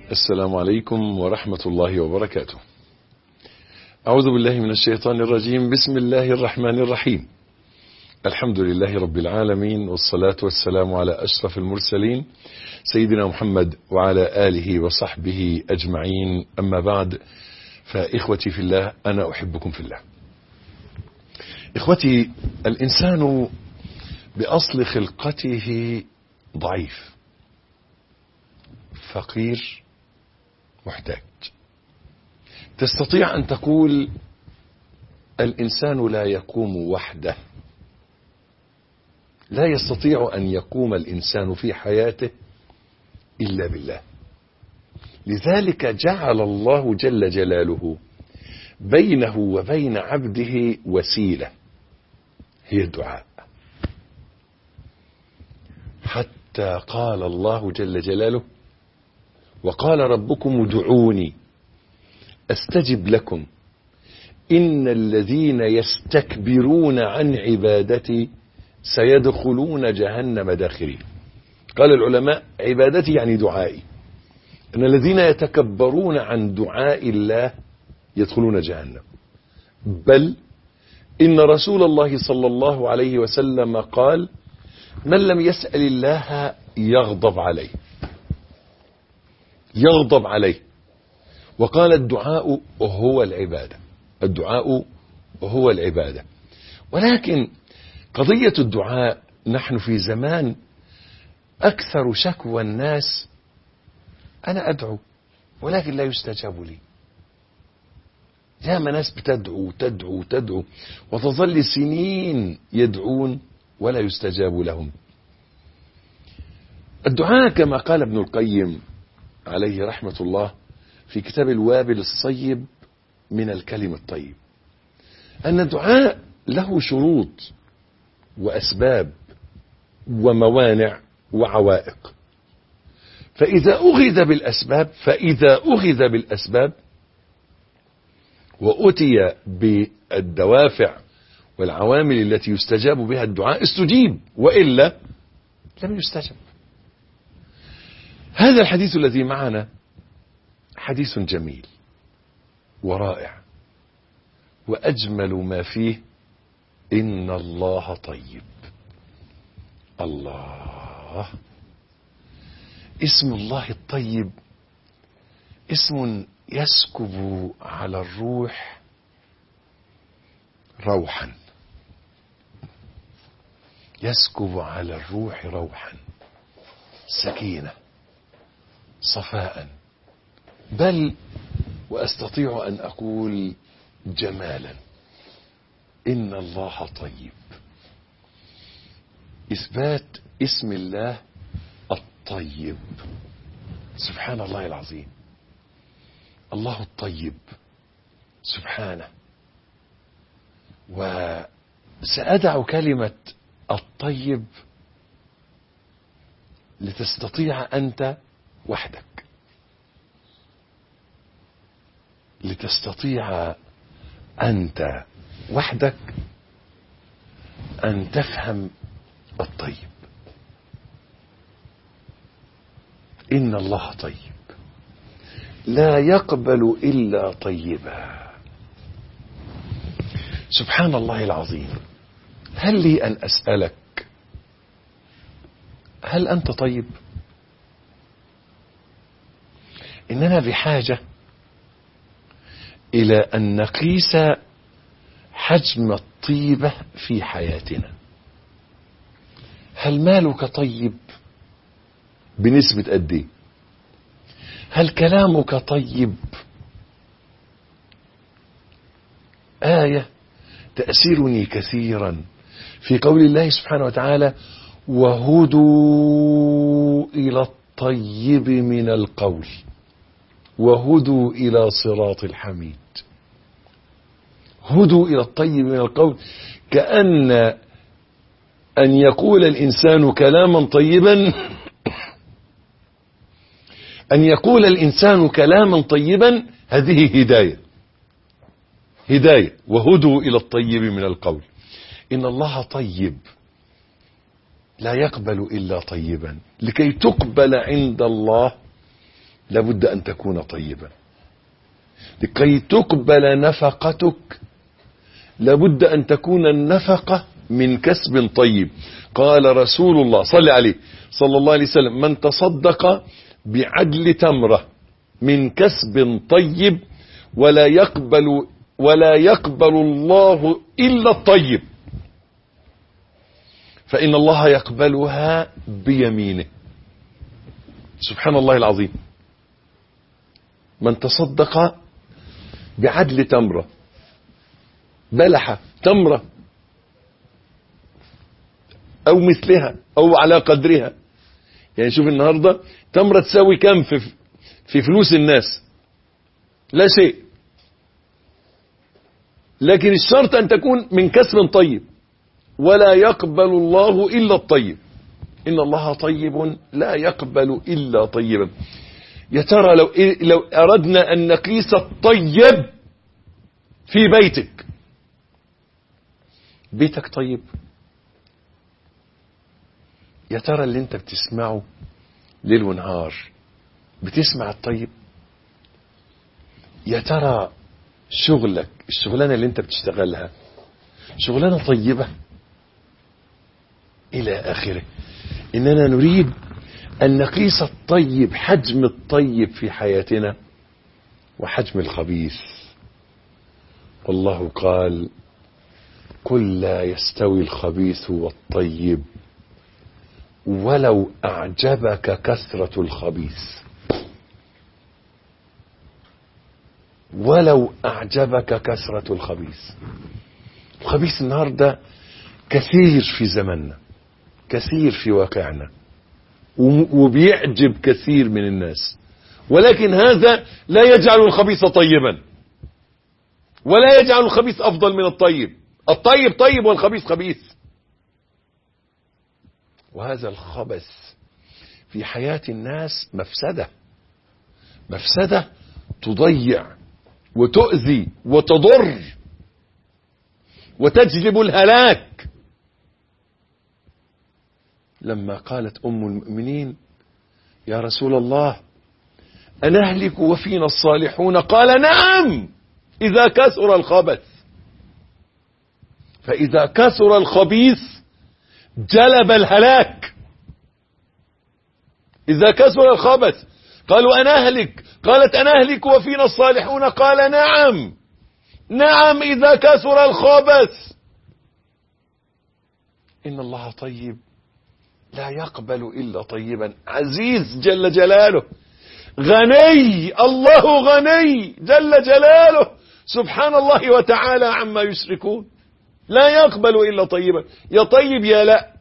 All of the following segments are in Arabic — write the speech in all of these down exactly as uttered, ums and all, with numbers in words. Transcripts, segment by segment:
السلام عليكم ورحمة الله وبركاته. أعوذ بالله من الشيطان الرجيم. بسم الله الرحمن الرحيم. الحمد لله رب العالمين، والصلاة والسلام على أشرف المرسلين سيدنا محمد وعلى آله وصحبه أجمعين. أما بعد، فإخوتي في الله، أنا أحبكم في الله. إخوتي، الإنسان بأصل خلقته ضعيف، فقير، محتاج. تستطيع أن تقول الإنسان لا يقوم وحده، لا يستطيع أن يقوم الإنسان في حياته إلا بالله. لذلك جعل الله جل جلاله بينه وبين عبده وسيلة، هي الدعاء. حتى قال الله جل جلاله: وقال ربكم ادعوني استجب لكم ان الذين يستكبرون عن عبادتي سيدخلون جهنم داخرين. قال العلماء: عبادتي يعني دعائي، ان الذين يتكبرون عن دعاء الله يدخلون جهنم. بل ان رسول الله صلى الله عليه وسلم قال: من لم يسأل الله يغضب عليه، يغضب عليه. وقال: الدعاء هو العبادة، الدعاء هو العبادة. ولكن قضية الدعاء، نحن في زمان أكثر شكوى الناس: أنا أدعو ولكن لا يستجاب لي. ياما ناس بتدعو تدعو تدعو وتظل سنين يدعون ولا يستجاب لهم. الدعاء كما قال ابن القيم عليه رحمة الله في كتاب الوابل الصيب من الكلم الطيب، أن الدعاء له شروط وأسباب وموانع وعوائق. فإذا أخذ بالأسباب فإذا أخذ بالأسباب وأتي بالدوافع والعوامل التي يستجاب بها الدعاء استجيب، وإلا لم يستجب. هذا الحديث الذي معنا حديث جميل ورائع، وأجمل ما فيه إن الله طيب. الله، اسم الله الطيب اسم يسكب على الروح روحا، يسكب على الروح روحا، سكينة، صفاء، بل وأستطيع أن أقول جمالا. إن الله طيب. إثبات اسم الله الطيب. سبحان الله العظيم، الله الطيب سبحانه. وسأدع كلمة الطيب لتستطيع أنت وحدك، لتستطيع أنت وحدك أن تفهم الطيب. إن الله طيب لا يقبل إلا طيبا. سبحان الله العظيم. هل لي أن أسألك: هل أنت طيب؟ إننا بحاجة إلى أن نقيس حجم الطيبة في حياتنا. هل مالك طيب؟ بنسبة قد ايه؟ هل كلامك طيب؟ آية تأسرني كثيرا في قول الله سبحانه وتعالى: وهدوا إلى الطيب من القول وهدوا إلى صراط الحميد. هدوا إلى الطيب من القول، كأن أن يقول الإنسان كلاما طيبا أن يقول الإنسان كلاما طيبا هذه هداية، هداية. وهدوا إلى الطيب من القول. إن الله طيب لا يقبل إلا طيبا. لكي تقبل عند الله لابد أن تكون طيبا. لكي تقبل نفقتك لابد أن تكون النفقة من كسب طيب. قال رسول الله صلى عليه صلى الله عليه وسلم: من تصدق بعدل تمرة من كسب طيب ولا يقبل ولا يقبل الله إلا الطيب فإن الله يقبلها بيمينه. سبحان الله العظيم. من تصدق بعدل تمرة، بلحة تمرة او مثلها او على قدرها. يعني شوف النهاردة تمرة تساوي كم في, في فلوس الناس؟ لا شيء. لكن الشرط ان تكون من كسب طيب. ولا يقبل الله الا الطيب. ان الله طيب لا يقبل الا طيبا. يا ترى لو, لو اردنا ان نقيس الطيب في بيتك، بيتك طيب؟ يا ترى اللي انت بتسمعه ليل ونهار بتسمع الطيب؟ يا ترى شغلك، الشغلانة اللي انت بتشتغلها شغلانة طيبة؟ الى اخره. اننا نريد ان نقيس الطيب، حجم الطيب في حياتنا وحجم الخبيث. والله قال: قل لا يستوي الخبيث والطيب ولو أعجبك كثرة الخبيث. ولو أعجبك كثرة الخبيث. الخبيث النهاردة كثير في زمننا، كثير في واقعنا، وبيعجب كثير من الناس، ولكن هذا لا يجعل الخبيث طيبا، ولا يجعل الخبيث أفضل من الطيب. الطيب طيب والخبيث خبيث. وهذا الخبث في حياة الناس مفسدة، مفسدة تضيع وتؤذي وتضر وتجلب الهلاك. لما قالت أم المؤمنين: يا رسول الله أنهلك وفينا الصالحون؟ قال: نعم إذا كثر الخبث. فإذا كثر الخبيث جلب الهلاك. إذا كثر الخبث قالوا أنهلك، قالت أنهلك وفينا الصالحون؟ قال: نعم نعم إذا كثر الخبث. إن الله طيب لا يقبل إلا طيبا. عزيز جل جلاله، غني، الله غني جل جلاله سبحان الله وتعالى عما يشركون. لا يقبل إلا طيبا. يا طيب يا لا،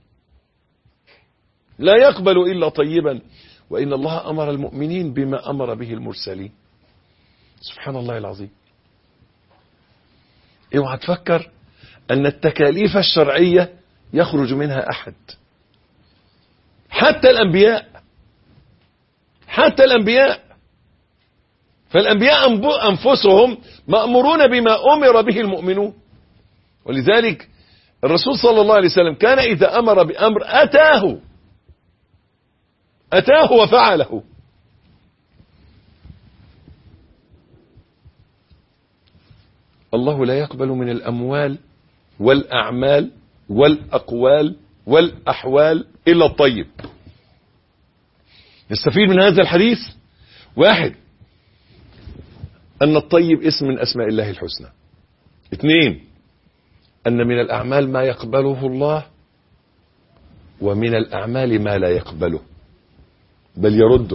لا يقبل إلا طيبا. وإن الله أمر المؤمنين بما أمر به المرسلين. سبحان الله العظيم. اوعى تفكر أن التكاليف الشرعية يخرج منها أحد، حتى الأنبياء، حتى الأنبياء. فالأنبياء أنفسهم مأمورون بما أمر به المؤمنون. ولذلك الرسول صلى الله عليه وسلم كان إذا أمر بأمر أتاه أتاه وفعله. الله لا يقبل من الأموال والأعمال والأقوال والأحوال إلا الطيب. نستفيد من هذا الحديث: واحد، أن الطيب اسم من أسماء الله الحسنى. اثنين، أن من الأعمال ما يقبله الله، ومن الأعمال ما لا يقبله بل يرده.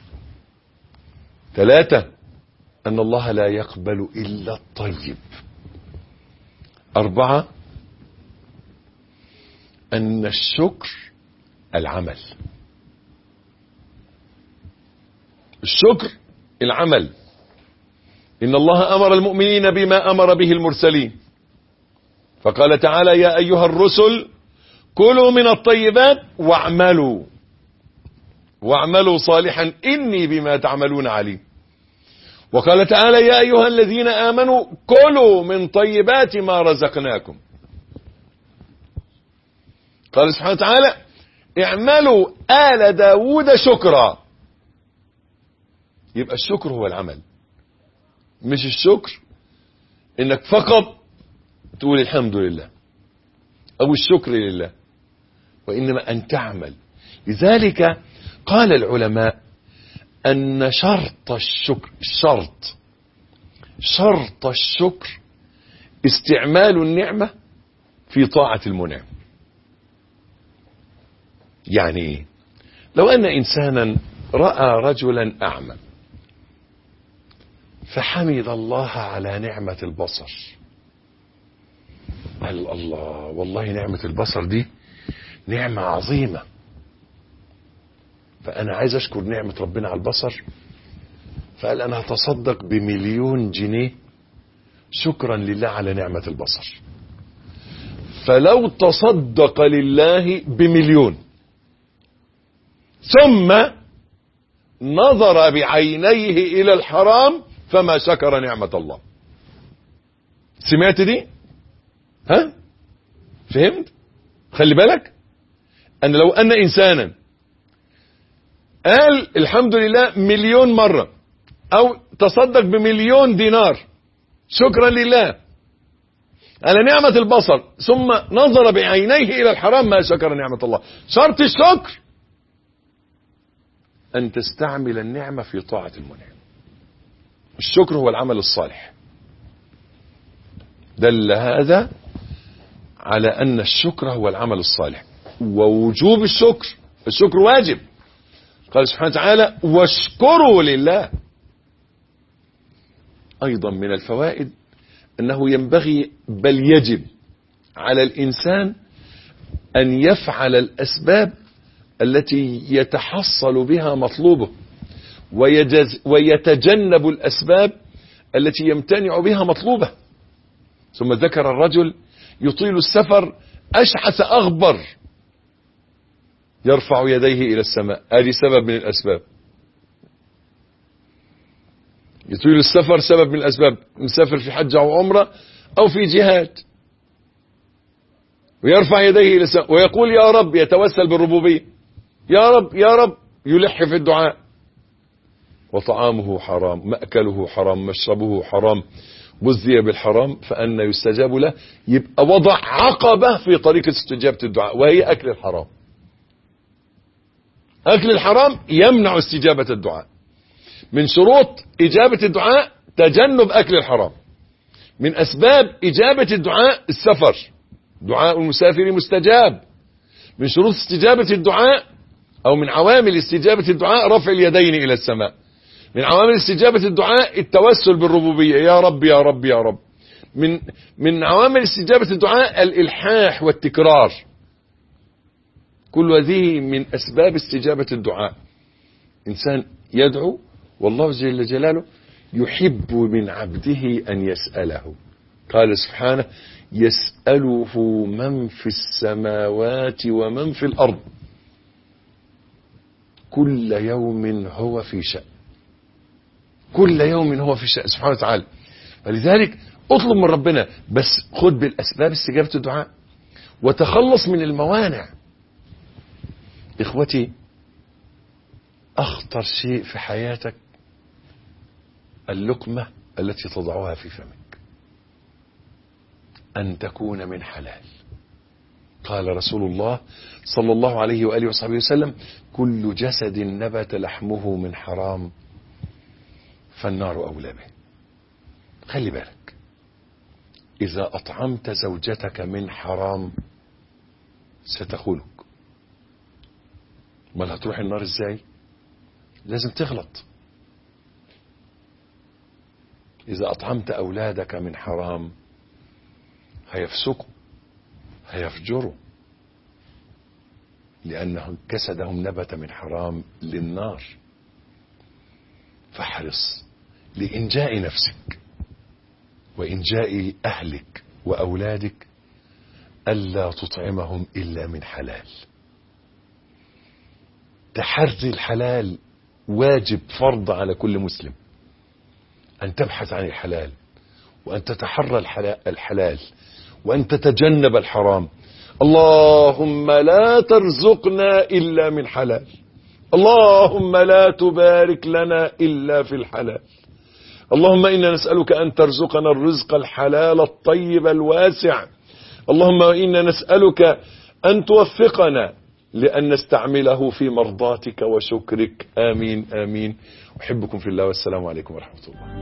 ثلاثة، أن الله لا يقبل إلا الطيب. أربعة، أن الشكر العمل. الشكر العمل. إن الله أمر المؤمنين بما أمر به المرسلين، فقال تعالى: يا أيها الرسل كلوا من الطيبات واعملوا واعملوا صالحا إني بما تعملون عليم. وقال تعالى: يا أيها الذين آمنوا كلوا من طيبات ما رزقناكم. قال سبحانه وتعالى: اعملوا آل داود شكرا. يبقى الشكر هو العمل. مش الشكر انك فقط تقول الحمد لله او الشكر لله، وانما ان تعمل. لذلك قال العلماء ان شرط الشكر شرط شرط الشكر استعمال النعمة في طاعة المنعم. يعني ايه؟ لو ان انسانا رأى رجلا اعمى فحمد الله على نعمة البصر، قال الله والله نعمة البصر دي نعمة عظيمة، فأنا عايز أشكر نعمة ربنا على البصر. فقال أنا هتصدق بمليون جنيه شكرا لله على نعمة البصر. فلو تصدق لله بمليون ثم نظر بعينيه إلى الحرام فما شكر نعمة الله. سمعت دي؟ ها؟ فهمت؟ خلي بالك أن لو أن إنسانا قال الحمد لله مليون مرة أو تصدق بمليون دينار شكرا لله على نعمة البصر ثم نظر بعينيه إلى الحرام ما شكر نعمة الله. شرط الشكر أن تستعمل النعمة في طاعة المنعم. الشكر هو العمل الصالح. دل هذا على أن الشكر هو العمل الصالح ووجوب الشكر. الشكر واجب. قال سبحانه وتعالى واشكروا لله. أيضا من الفوائد أنه ينبغي بل يجب على الإنسان أن يفعل الأسباب التي يتحصل بها مطلوبه ويتجنب الأسباب التي يمتنع بها مطلوبه. ثم ذكر الرجل يطيل السفر أشعث أغبر يرفع يديه إلى السماء، هذه سبب من الأسباب. يطيل السفر سبب من الأسباب، مسافر في حج أو عمرة أو في جهاد، ويرفع يديه إلى السماء ويقول يا رب، يتوسل بالربوبية، يا رب يا رب، يلح في الدعاء. وطعامه حرام، مأكله حرام، مشربه حرام، غذي بالحرام، فأن يستجاب له. يبقى وضع عقبة في طريقة استجابة الدعاء، وهي أكل الحرام. أكل الحرام يمنع استجابة الدعاء. من شروط إجابة الدعاء تجنب أكل الحرام. من أسباب إجابة الدعاء السفر، دعاء المسافر مستجاب. من شروط استجابة الدعاء أو من عوامل استجابة الدعاء رفع اليدين إلى السماء. من عوامل استجابة الدعاء التوسل بالربوبية، يا رب يا رب يا رب. من من عوامل استجابة الدعاء الإلحاح والتكرار. كل هذه من أسباب استجابة الدعاء. إنسان يدعو والله جل جلاله يحب من عبده أن يسأله. قال سبحانه يسأله من في السماوات ومن في الأرض كل يوم هو في شأن. كل يوم هو في شأن سبحانه وتعالى. فلذلك اطلب من ربنا، بس خد بالأسباب استجابة الدعاء وتخلص من الموانع. إخوتي، أخطر شيء في حياتك اللقمة التي تضعها في فمك، أن تكون من حلال. قال رسول الله صلى الله عليه وآله وصحبه وسلم كل جسد نبت لحمه من حرام فالنار أولى به. خلي بالك، إذا أطعمت زوجتك من حرام ستخونك. ما هتروح النار ازاي؟ لازم تغلط. إذا أطعمت أولادك من حرام هيفسقوا، هيفجروا، لأنهم جسدهم نبت من حرام للنار. فاحرص لإنجاء نفسك وإنجاء أهلك وأولادك ألا تطعمهم إلا من حلال. تحري الحلال واجب فرض على كل مسلم، أن تبحث عن الحلال وأن تتحرى الحلال وأن تتجنب الحرام. اللهم لا ترزقنا إلا من حلال، اللهم لا تبارك لنا إلا في الحلال. اللهم إنا نسألك أن ترزقنا الرزق الحلال الطيب الواسع. اللهم إنا نسألك أن توفقنا لأن نستعمله في مرضاتك وشكرك. آمين آمين. أحبكم في الله والسلام عليكم ورحمة الله.